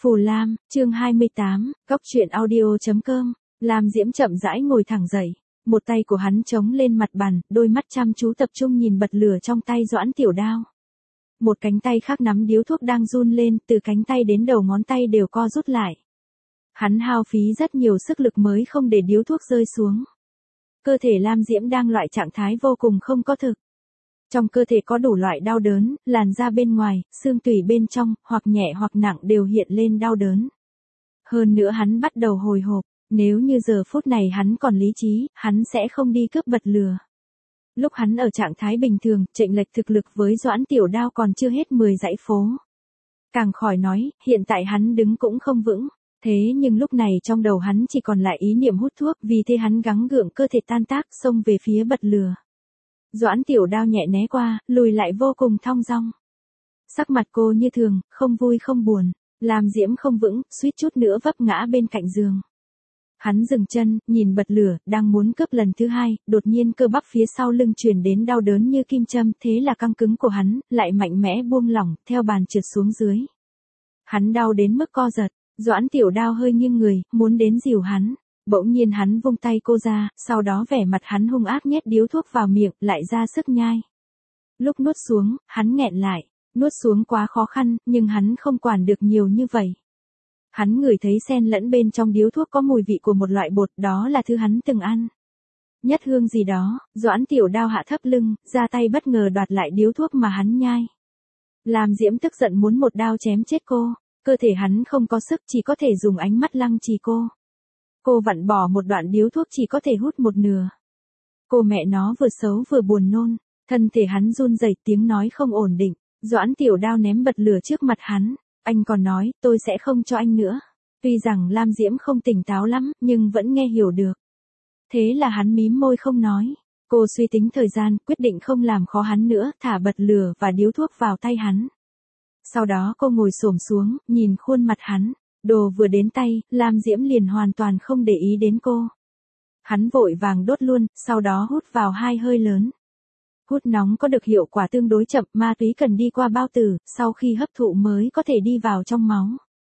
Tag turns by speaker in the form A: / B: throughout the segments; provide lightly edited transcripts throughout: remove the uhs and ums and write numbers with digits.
A: Phù Lam, chương 28, Cóc truyện audio.com. Lam Diễm chậm rãi ngồi thẳng dậy, một tay của hắn chống lên mặt bàn, đôi mắt chăm chú tập trung nhìn bật lửa trong tay Doãn Tiểu Đao. Một cánh tay khác nắm điếu thuốc đang run lên, từ cánh tay đến đầu ngón tay đều co rút lại. Hắn hao phí rất nhiều sức lực mới không để điếu thuốc rơi xuống. Cơ thể Lam Diễm đang loại trạng thái vô cùng không có thực. Trong cơ thể có đủ loại đau đớn, làn da bên ngoài, xương tủy bên trong, hoặc nhẹ hoặc nặng đều hiện lên đau đớn. Hơn nữa hắn bắt đầu hồi hộp, nếu như giờ phút này hắn còn lý trí, hắn sẽ không đi cướp bật lửa. Lúc hắn ở trạng thái bình thường, chênh lệch thực lực với Doãn Tiểu Đao còn chưa hết 10 dãy phố. Càng khỏi nói, hiện tại hắn đứng cũng không vững. Thế nhưng lúc này trong đầu hắn chỉ còn lại ý niệm hút thuốc, vì thế hắn gắng gượng cơ thể tan tác, xông về phía bật lửa. Doãn Tiểu Đao nhẹ né qua, lùi lại vô cùng thong dong. Sắc mặt cô như thường, không vui không buồn. Lam Diễm không vững, suýt chút nữa vấp ngã bên cạnh giường. Hắn dừng chân, nhìn bật lửa, đang muốn cướp lần thứ hai, đột nhiên cơ bắp phía sau lưng truyền đến đau đớn như kim châm, thế là căng cứng của hắn, lại mạnh mẽ buông lỏng, theo bàn trượt xuống dưới. Hắn đau đến mức co giật, Doãn Tiểu Đao hơi nghiêng người, muốn đến dìu hắn. Bỗng nhiên hắn vung tay cô ra, sau đó vẻ mặt hắn hung ác nhét điếu thuốc vào miệng, lại ra sức nhai. Lúc nuốt xuống, hắn nghẹn lại, nuốt xuống quá khó khăn, nhưng hắn không quản được nhiều như vậy. Hắn ngửi thấy xen lẫn bên trong điếu thuốc có mùi vị của một loại bột, đó là thứ hắn từng ăn. Nhất hương gì đó, Doãn Tiểu Đao hạ thấp lưng, ra tay bất ngờ đoạt lại điếu thuốc mà hắn nhai. Lam Diễm tức giận muốn một đao chém chết cô, cơ thể hắn không có sức, chỉ có thể dùng ánh mắt lăng trì cô. Cô vặn bỏ một đoạn điếu thuốc chỉ có thể hút một nửa. Cô mẹ nó vừa xấu vừa buồn nôn, thân thể hắn run rẩy, tiếng nói không ổn định. Doãn Tiểu Đao ném bật lửa trước mặt hắn, anh còn nói, tôi sẽ không cho anh nữa. Tuy rằng Lam Diễm không tỉnh táo lắm, nhưng vẫn nghe hiểu được. Thế là hắn mím môi không nói. Cô suy tính thời gian, quyết định không làm khó hắn nữa, thả bật lửa và điếu thuốc vào tay hắn. Sau đó cô ngồi xổm xuống, nhìn khuôn mặt hắn. Đồ vừa đến tay, Lam Diễm liền hoàn toàn không để ý đến cô. Hắn vội vàng đốt luôn, sau đó hút vào 2 hơi lớn. Hút nóng có được hiệu quả tương đối chậm, ma túy cần đi qua bao tử, sau khi hấp thụ mới có thể đi vào trong máu.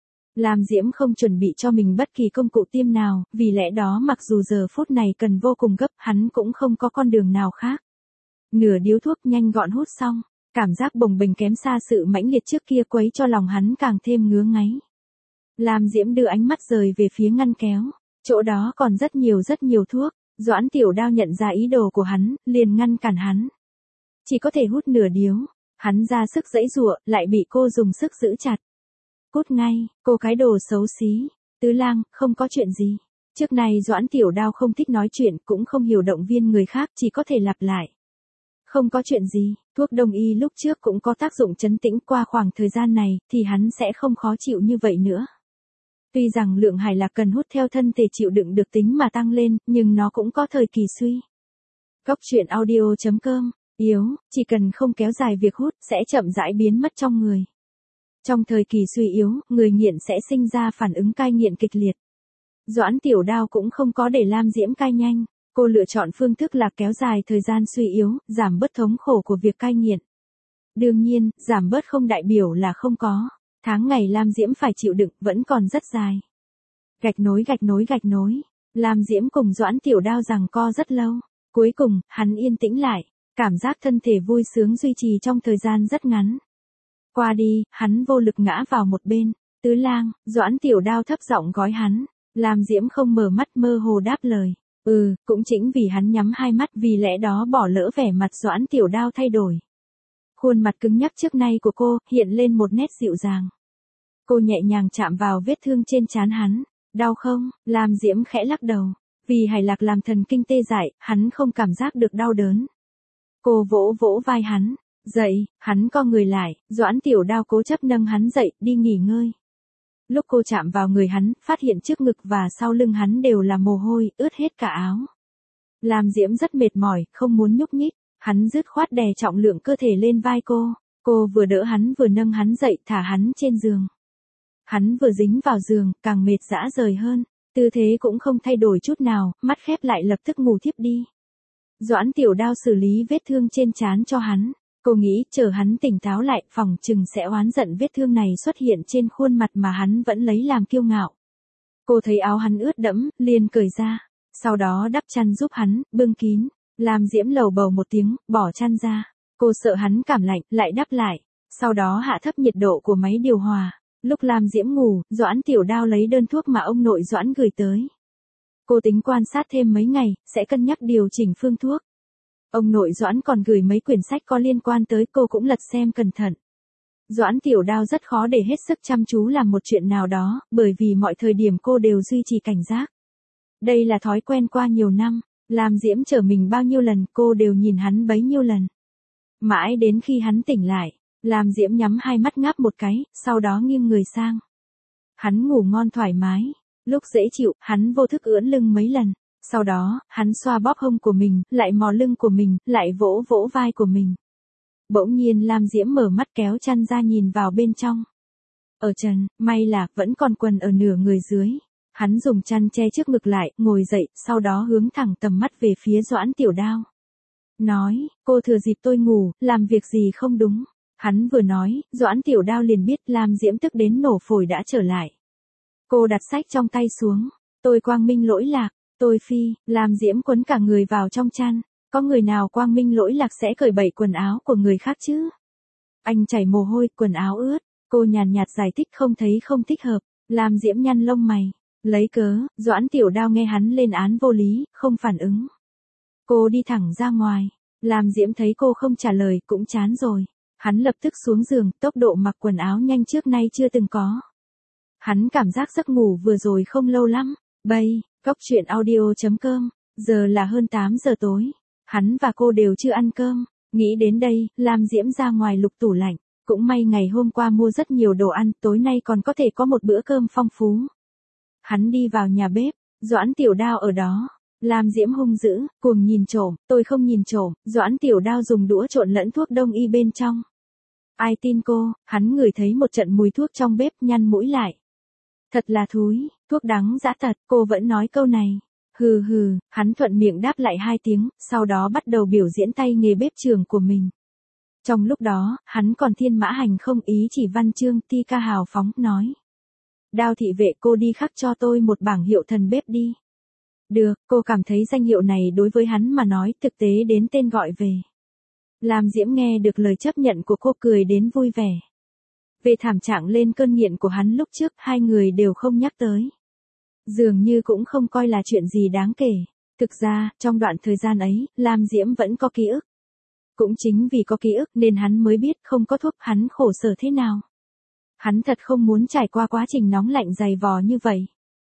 A: Lam Diễm không chuẩn bị cho mình bất kỳ công cụ tiêm nào, vì lẽ đó mặc dù giờ phút này cần vô cùng gấp, hắn cũng không có con đường nào khác. Nửa điếu thuốc nhanh gọn hút xong, cảm giác bồng bềnh kém xa sự mãnh liệt trước kia quấy cho lòng hắn càng thêm ngứa ngáy. Lam Diễm đưa ánh mắt rời về phía ngăn kéo, chỗ đó còn rất nhiều thuốc. Doãn Tiểu Đao nhận ra ý đồ của hắn, liền ngăn cản hắn. Chỉ có thể hút nửa điếu, hắn ra sức giãy giụa, lại bị cô dùng sức giữ chặt. Cút ngay, cô cái đồ xấu xí. Tứ Lang, không có chuyện gì. Trước này Doãn Tiểu Đao không thích nói chuyện, cũng không hiểu động viên người khác, chỉ có thể lặp lại. Không có chuyện gì, thuốc đông y lúc trước cũng có tác dụng trấn tĩnh, qua khoảng thời gian này, thì hắn sẽ không khó chịu như vậy nữa. Tuy rằng lượng hải lạc cần hút theo thân thể chịu đựng được tính mà tăng lên, nhưng nó cũng có thời kỳ suy. Cóc truyện audio.com. Yếu, chỉ cần không kéo dài việc hút, sẽ chậm rãi biến mất trong người. Trong thời kỳ suy yếu, người nghiện sẽ sinh ra phản ứng cai nghiện kịch liệt. Doãn Tiểu Đao cũng không có để Lam Diễm cai nhanh, cô lựa chọn phương thức là kéo dài thời gian suy yếu, giảm bớt thống khổ của việc cai nghiện. Đương nhiên, giảm bớt không đại biểu là không có. Tháng ngày Lam Diễm phải chịu đựng vẫn còn rất dài. Gạch nối. Lam Diễm cùng Doãn Tiểu Đao giằng co rất lâu. Cuối cùng, hắn yên tĩnh lại. Cảm giác thân thể vui sướng duy trì trong thời gian rất ngắn. Qua đi, hắn vô lực ngã vào một bên. Tứ Lang, Doãn Tiểu Đao thấp giọng gói hắn. Lam Diễm không mở mắt, mơ hồ đáp lời. Cũng chính vì hắn nhắm 2 mắt, vì lẽ đó bỏ lỡ vẻ mặt Doãn Tiểu Đao thay đổi. Khuôn mặt cứng nhắc trước nay của cô, hiện lên một nét dịu dàng. Cô nhẹ nhàng chạm vào vết thương trên trán hắn. Đau không? Lam Diễm khẽ lắc đầu. Vì hải lạc làm thần kinh tê dại, hắn không cảm giác được đau đớn. Cô vỗ vỗ vai hắn. Dậy, hắn co người lại, Doãn Tiểu Đao cố chấp nâng hắn dậy, đi nghỉ ngơi. Lúc cô chạm vào người hắn, phát hiện trước ngực và sau lưng hắn đều là mồ hôi, ướt hết cả áo. Lam Diễm rất mệt mỏi, không muốn nhúc nhích. Hắn dứt khoát đè trọng lượng cơ thể lên vai cô. Cô vừa đỡ hắn vừa nâng hắn dậy, thả hắn trên giường. Hắn vừa dính vào giường, càng mệt rã rời hơn. Tư thế cũng không thay đổi chút nào, mắt khép lại lập tức ngủ thiếp đi. Doãn Tiểu Đao xử lý vết thương trên trán cho hắn. Cô nghĩ chờ hắn tỉnh táo lại, phòng chừng sẽ oán giận vết thương này xuất hiện trên khuôn mặt mà hắn vẫn lấy làm kiêu ngạo. Cô thấy áo hắn ướt đẫm, liền cởi ra, sau đó đắp chăn giúp hắn, bưng kín. Lam Diễm lầu bầu một tiếng, bỏ chăn ra. Cô sợ hắn cảm lạnh, lại đắp lại. Sau đó hạ thấp nhiệt độ của máy điều hòa. Lúc Lam Diễm ngủ, Doãn Tiểu Đao lấy đơn thuốc mà ông nội Doãn gửi tới. Cô tính quan sát thêm mấy ngày, sẽ cân nhắc điều chỉnh phương thuốc. Ông nội Doãn còn gửi mấy quyển sách có liên quan tới, cô cũng lật xem cẩn thận. Doãn Tiểu Đao rất khó để hết sức chăm chú làm một chuyện nào đó, bởi vì mọi thời điểm cô đều duy trì cảnh giác. Đây là thói quen qua nhiều năm, Lam Diễm trở mình bao nhiêu lần, cô đều nhìn hắn bấy nhiêu lần. Mãi đến khi hắn tỉnh lại, Lam Diễm nhắm hai mắt ngáp một cái, sau đó nghiêng người sang. Hắn ngủ ngon thoải mái, lúc dễ chịu, hắn vô thức ưỡn lưng mấy lần. Sau đó, hắn xoa bóp hông của mình, lại mò lưng của mình, lại vỗ vỗ vai của mình. Bỗng nhiên Lam Diễm mở mắt kéo chăn ra nhìn vào bên trong. Ở trần, may là, vẫn còn quần ở nửa người dưới. Hắn dùng chăn che trước ngực lại, ngồi dậy, sau đó hướng thẳng tầm mắt về phía Doãn Tiểu Đao. Nói, cô thừa dịp tôi ngủ, làm việc gì không đúng. Hắn vừa nói, Doãn Tiểu Đao liền biết Lam Diễm tức đến nổ phổi đã trở lại. Cô đặt sách trong tay xuống. Tôi quang minh lỗi lạc, tôi phi, Lam Diễm quấn cả người vào trong chăn. Có người nào quang minh lỗi lạc sẽ cởi bậy quần áo của người khác chứ? Anh chảy mồ hôi, quần áo ướt. Cô nhàn nhạt giải thích không thấy không thích hợp. Lam Diễm nhăn lông mày. Lấy cớ, Doãn Tiểu Đao nghe hắn lên án vô lý, không phản ứng. Cô đi thẳng ra ngoài. Lam Diễm thấy cô không trả lời, cũng chán rồi. Hắn lập tức xuống giường, tốc độ mặc quần áo nhanh trước nay chưa từng có. Hắn cảm giác giấc ngủ vừa rồi không lâu lắm. Bây, cóc truyện audio.com, giờ là hơn 8 giờ tối. Hắn và cô đều chưa ăn cơm. Nghĩ đến đây, Lam Diễm ra ngoài lục tủ lạnh. Cũng may ngày hôm qua mua rất nhiều đồ ăn, tối nay còn có thể có một bữa cơm phong phú. Hắn đi vào nhà bếp, Doãn Tiểu Đao ở đó. Lam Diễm hung dữ, cuồng nhìn trộm, tôi không nhìn trộm, Doãn Tiểu Đao dùng đũa trộn lẫn thuốc đông y bên trong. Ai tin cô, hắn ngửi thấy một trận mùi thuốc trong bếp, nhăn mũi lại. Thật là thúi, thuốc đắng dã tật, cô vẫn nói câu này. Hừ hừ, hắn thuận miệng đáp lại 2 tiếng, sau đó bắt đầu biểu diễn tay nghề bếp trường của mình. Trong lúc đó, hắn còn thiên mã hành không ý chỉ văn chương, ti ca hào phóng, nói. Đao thị vệ, cô đi khắc cho tôi một bảng hiệu thần bếp đi. Được, cô cảm thấy danh hiệu này đối với hắn mà nói thực tế đến tên gọi về. Lam Diễm nghe được lời chấp nhận của cô cười đến vui vẻ. Về thảm trạng lên cơn nghiện của hắn lúc trước, hai người đều không nhắc tới. Dường như cũng không coi là chuyện gì đáng kể. Thực ra, trong đoạn thời gian ấy, Lam Diễm vẫn có ký ức. Cũng chính vì có ký ức nên hắn mới biết không có thuốc hắn khổ sở thế nào. Hắn thật không muốn trải qua quá trình nóng lạnh dày vò như vậy.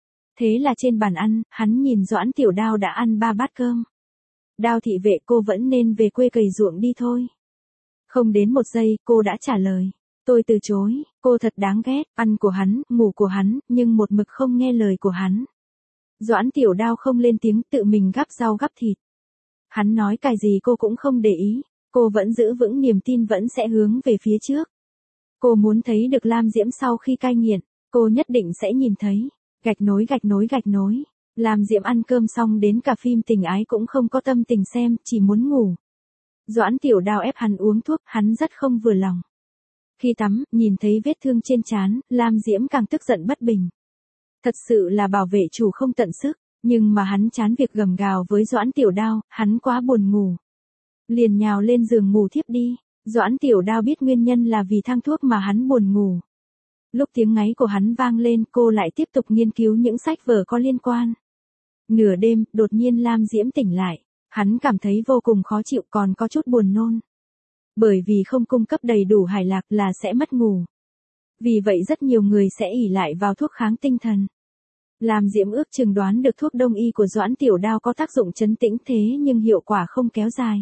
A: Thế là trên bàn ăn, hắn nhìn Doãn Tiểu Đao đã ăn 3 bát cơm. Đao thị vệ, cô vẫn nên về quê cày ruộng đi thôi. Không đến 1 giây, cô đã trả lời. Tôi từ chối, cô thật đáng ghét, ăn của hắn, ngủ của hắn, nhưng một mực không nghe lời của hắn. Doãn Tiểu Đao không lên tiếng, tự mình gắp rau gắp thịt. Hắn nói cái gì cô cũng không để ý, cô vẫn giữ vững niềm tin vẫn sẽ hướng về phía trước. Cô muốn thấy được Lam Diễm sau khi cai nghiện, cô nhất định sẽ nhìn thấy. Gạch nối gạch nối gạch nối. Lam Diễm ăn cơm xong đến cả phim tình ái cũng không có tâm tình xem, chỉ muốn ngủ. Doãn Tiểu Đao ép hắn uống thuốc, hắn rất không vừa lòng. Khi tắm, nhìn thấy vết thương trên trán, Lam Diễm càng tức giận bất bình. Thật sự là bảo vệ chủ không tận sức, nhưng mà hắn chán việc gầm gào với Doãn Tiểu Đao, hắn quá buồn ngủ. Liền nhào lên giường ngủ thiếp đi. Doãn Tiểu Đao biết nguyên nhân là vì thang thuốc mà hắn buồn ngủ. Lúc tiếng ngáy của hắn vang lên, cô lại tiếp tục nghiên cứu những sách vở có liên quan. Nửa đêm, đột nhiên Lam Diễm tỉnh lại. Hắn cảm thấy vô cùng khó chịu, còn có chút buồn nôn. Bởi vì không cung cấp đầy đủ hải lạc là sẽ mất ngủ. Vì vậy rất nhiều người sẽ ỷ lại vào thuốc kháng tinh thần. Lam Diễm ước chừng đoán được thuốc đông y của Doãn Tiểu Đao có tác dụng trấn tĩnh thế nhưng hiệu quả không kéo dài.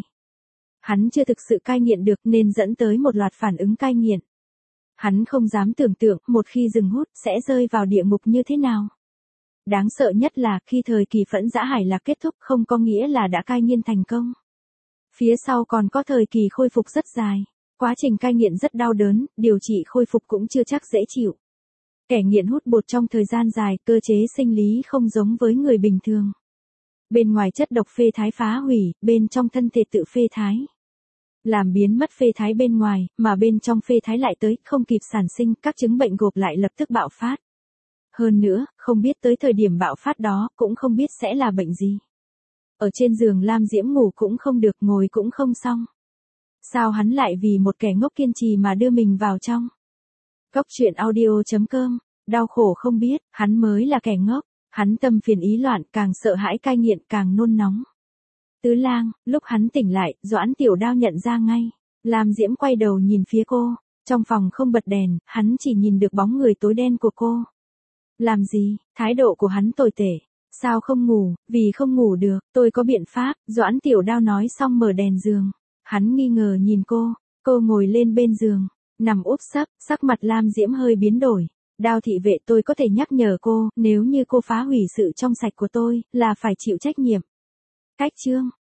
A: Hắn chưa thực sự cai nghiện được nên dẫn tới một loạt phản ứng cai nghiện. Hắn không dám tưởng tượng một khi dừng hút sẽ rơi vào địa ngục như thế nào. Đáng sợ nhất là khi thời kỳ phẫn dã hải lạc kết thúc không có nghĩa là đã cai nghiện thành công. Phía sau còn có thời kỳ khôi phục rất dài. Quá trình cai nghiện rất đau đớn, điều trị khôi phục cũng chưa chắc dễ chịu. Kẻ nghiện hút bột trong thời gian dài, cơ chế sinh lý không giống với người bình thường. Bên ngoài chất độc phê thái phá hủy, bên trong thân thể tự phê thái. làm biến mất phê thái bên ngoài, mà bên trong phê thái lại tới, không kịp sản sinh, các chứng bệnh gộp lại lập tức bạo phát. Hơn nữa, không biết tới thời điểm bạo phát đó, cũng không biết sẽ là bệnh gì. Ở trên giường Lam Diễm ngủ cũng không được, ngồi cũng không xong. Sao hắn lại vì một kẻ ngốc kiên trì mà đưa mình vào trong? Cốc truyện audio.com, đau khổ không biết, hắn mới là kẻ ngốc. Hắn tâm phiền ý loạn, càng sợ hãi cai nghiện, càng nôn nóng. Tứ Lang, lúc hắn tỉnh lại, Doãn Tiểu Đao nhận ra ngay. Lam Diễm quay đầu nhìn phía cô. Trong phòng không bật đèn, hắn chỉ nhìn được bóng người tối đen của cô. Làm gì? Thái độ của hắn tồi tệ. Sao không ngủ? Vì không ngủ được, tôi có biện pháp. Doãn Tiểu Đao nói xong mở đèn giường. Hắn nghi ngờ nhìn cô. Cô ngồi lên bên giường, nằm úp sấp, sắc mặt Lam Diễm hơi biến đổi. Đao thị vệ, tôi có thể nhắc nhở cô, nếu như cô phá hủy sự trong sạch của tôi, là phải chịu trách nhiệm. Cách chương